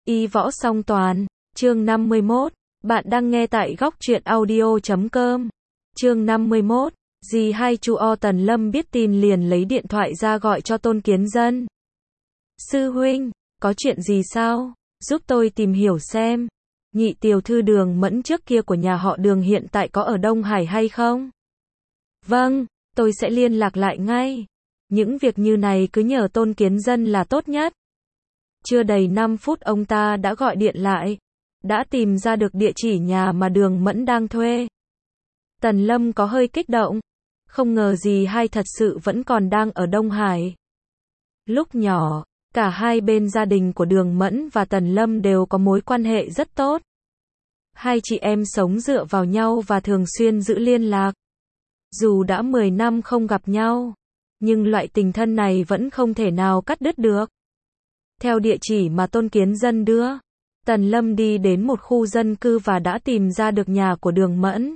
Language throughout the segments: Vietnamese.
Y võ song toàn, chương 51, bạn đang nghe tại góc truyện audio.com. Chương 51, dì hai chu O. Tần Lâm biết tin liền lấy điện thoại ra gọi cho Tôn Kiến Dân. Sư huynh, có chuyện gì sao? Giúp tôi tìm hiểu xem. Nhị tiểu thư Đường Mẫn trước kia của nhà họ Đường hiện tại có ở Đông Hải hay không? Vâng, tôi sẽ liên lạc lại ngay. Những việc như này cứ nhờ Tôn Kiến Dân là tốt nhất. Chưa đầy 5 phút ông ta đã gọi điện lại. Đã tìm ra được địa chỉ nhà mà Đường Mẫn đang thuê. Tần Lâm có hơi kích động. Không ngờ dì hai thật sự vẫn còn đang ở Đông Hải. Lúc nhỏ, cả hai bên gia đình của Đường Mẫn và Tần Lâm đều có mối quan hệ rất tốt. Hai chị em sống dựa vào nhau và thường xuyên giữ liên lạc. Dù đã 10 năm không gặp nhau, nhưng loại tình thân này vẫn không thể nào cắt đứt được. Theo địa chỉ mà Tôn Kiến Dân đưa, Tần Lâm đi đến một khu dân cư và đã tìm ra được nhà của Đường Mẫn.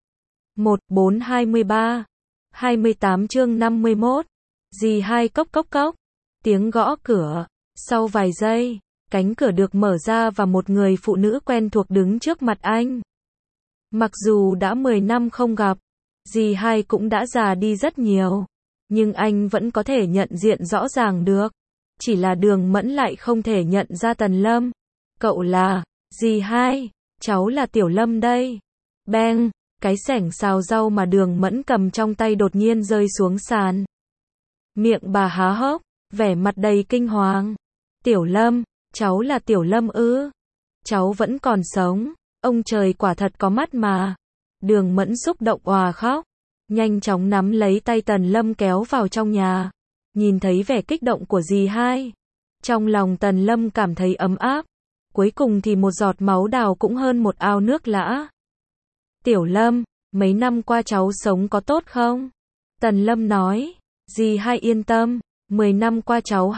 1423, 28 chương 51. Dì hai cốc cốc cốc. Tiếng gõ cửa. Sau vài giây, cánh cửa được mở ra và một người phụ nữ quen thuộc đứng trước mặt anh. Mặc dù đã 10 năm không gặp, dì hai cũng đã già đi rất nhiều, nhưng anh vẫn có thể nhận diện rõ ràng được. Chỉ là Đường Mẫn lại không thể nhận ra Tần Lâm. Cậu là, dì hai, cháu là Tiểu Lâm đây. Beng, cái xẻng xào rau mà Đường Mẫn cầm trong tay đột nhiên rơi xuống sàn. Miệng bà há hốc, vẻ mặt đầy kinh hoàng. Tiểu Lâm, cháu là Tiểu Lâm ư? Cháu vẫn còn sống, ông trời quả thật có mắt mà. Đường Mẫn xúc động òa khóc, nhanh chóng nắm lấy tay Tần Lâm kéo vào trong nhà. Nhìn thấy vẻ kích động của dì hai, trong lòng Tần Lâm cảm thấy ấm áp. Cuối cùng thì một giọt máu đào cũng hơn một ao nước lã. Tiểu Lâm, mấy năm qua cháu sống có tốt không? Tần Lâm nói. Dì hai yên tâm, 10 năm qua cháu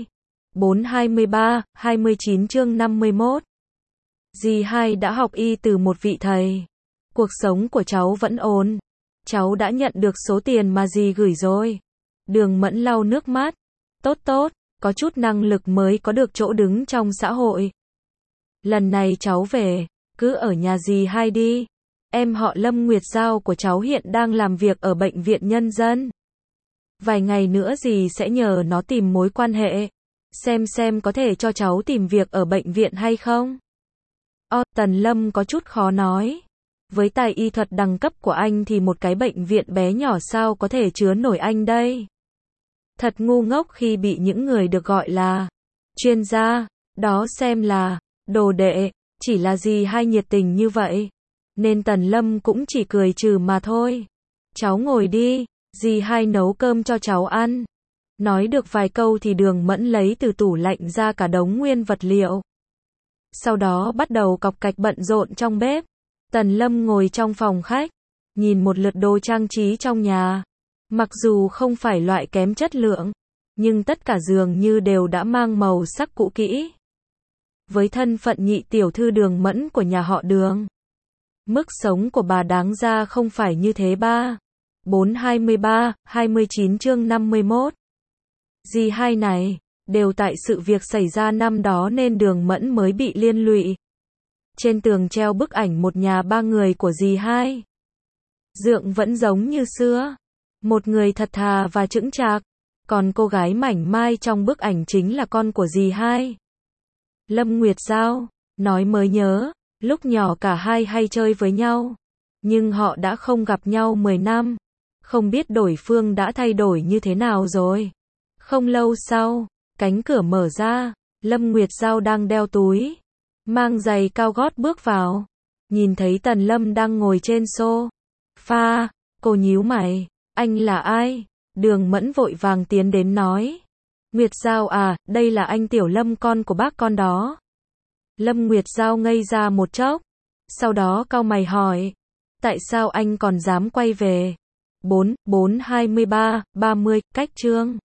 29 chương 51. Dì hai đã học y từ một vị thầy. Cuộc sống của cháu vẫn ổn. Cháu đã nhận được số tiền mà dì gửi rồi. Đường Mẫn lau nước mắt. Tốt tốt, có chút năng lực mới có được chỗ đứng trong xã hội. Lần này cháu về, cứ ở nhà dì hai đi. Em họ Lâm Nguyệt Giao của cháu hiện đang làm việc ở bệnh viện nhân dân. Vài ngày nữa dì sẽ nhờ nó tìm mối quan hệ. Xem có thể cho cháu tìm việc ở bệnh viện hay không. Tần Lâm có chút khó nói. Với tài y thuật đẳng cấp của anh thì một cái bệnh viện bé nhỏ sao có thể chứa nổi anh đây. Thật ngu ngốc khi bị những người được gọi là chuyên gia, đó xem là đồ đệ, chỉ là dì hai nhiệt tình như vậy. Nên Tần Lâm cũng chỉ cười trừ mà thôi. Cháu ngồi đi, dì hai nấu cơm cho cháu ăn. Nói được vài câu thì Đường Mẫn lấy từ tủ lạnh ra cả đống nguyên vật liệu. Sau đó bắt đầu cọc cạch bận rộn trong bếp. Tần Lâm ngồi trong phòng khách, nhìn một lượt đồ trang trí trong nhà. Mặc dù không phải loại kém chất lượng, nhưng tất cả dường như đều đã mang màu sắc cũ kỹ. Với thân phận nhị tiểu thư Đường Mẫn của nhà họ Đường, mức sống của bà đáng ra không phải như thế ba. 423, 29 chương 51. Dì hai này, đều tại sự việc xảy ra năm đó nên Đường Mẫn mới bị liên lụy. Trên tường treo bức ảnh một nhà ba người của dì hai. Dượng vẫn giống như xưa. Một người thật thà và chững chạc. Còn cô gái mảnh mai trong bức ảnh chính là con của dì hai. Lâm Nguyệt Giao, nói mới nhớ, lúc nhỏ cả hai hay chơi với nhau. Nhưng họ đã không gặp nhau 10 năm. Không biết đối phương đã thay đổi như thế nào rồi. Không lâu sau, cánh cửa mở ra, Lâm Nguyệt Giao đang đeo túi, mang giày cao gót bước vào. Nhìn thấy Tần Lâm đang ngồi trên sofa, cô nhíu mày, anh là ai? Đường Mẫn vội vàng tiến đến nói. Nguyệt Giao à, đây là anh Tiểu Lâm con của bác con đó. Lâm Nguyệt Giao ngây ra một chốc, sau đó cau mày hỏi, tại sao anh còn dám quay về? 423, 30, cách chương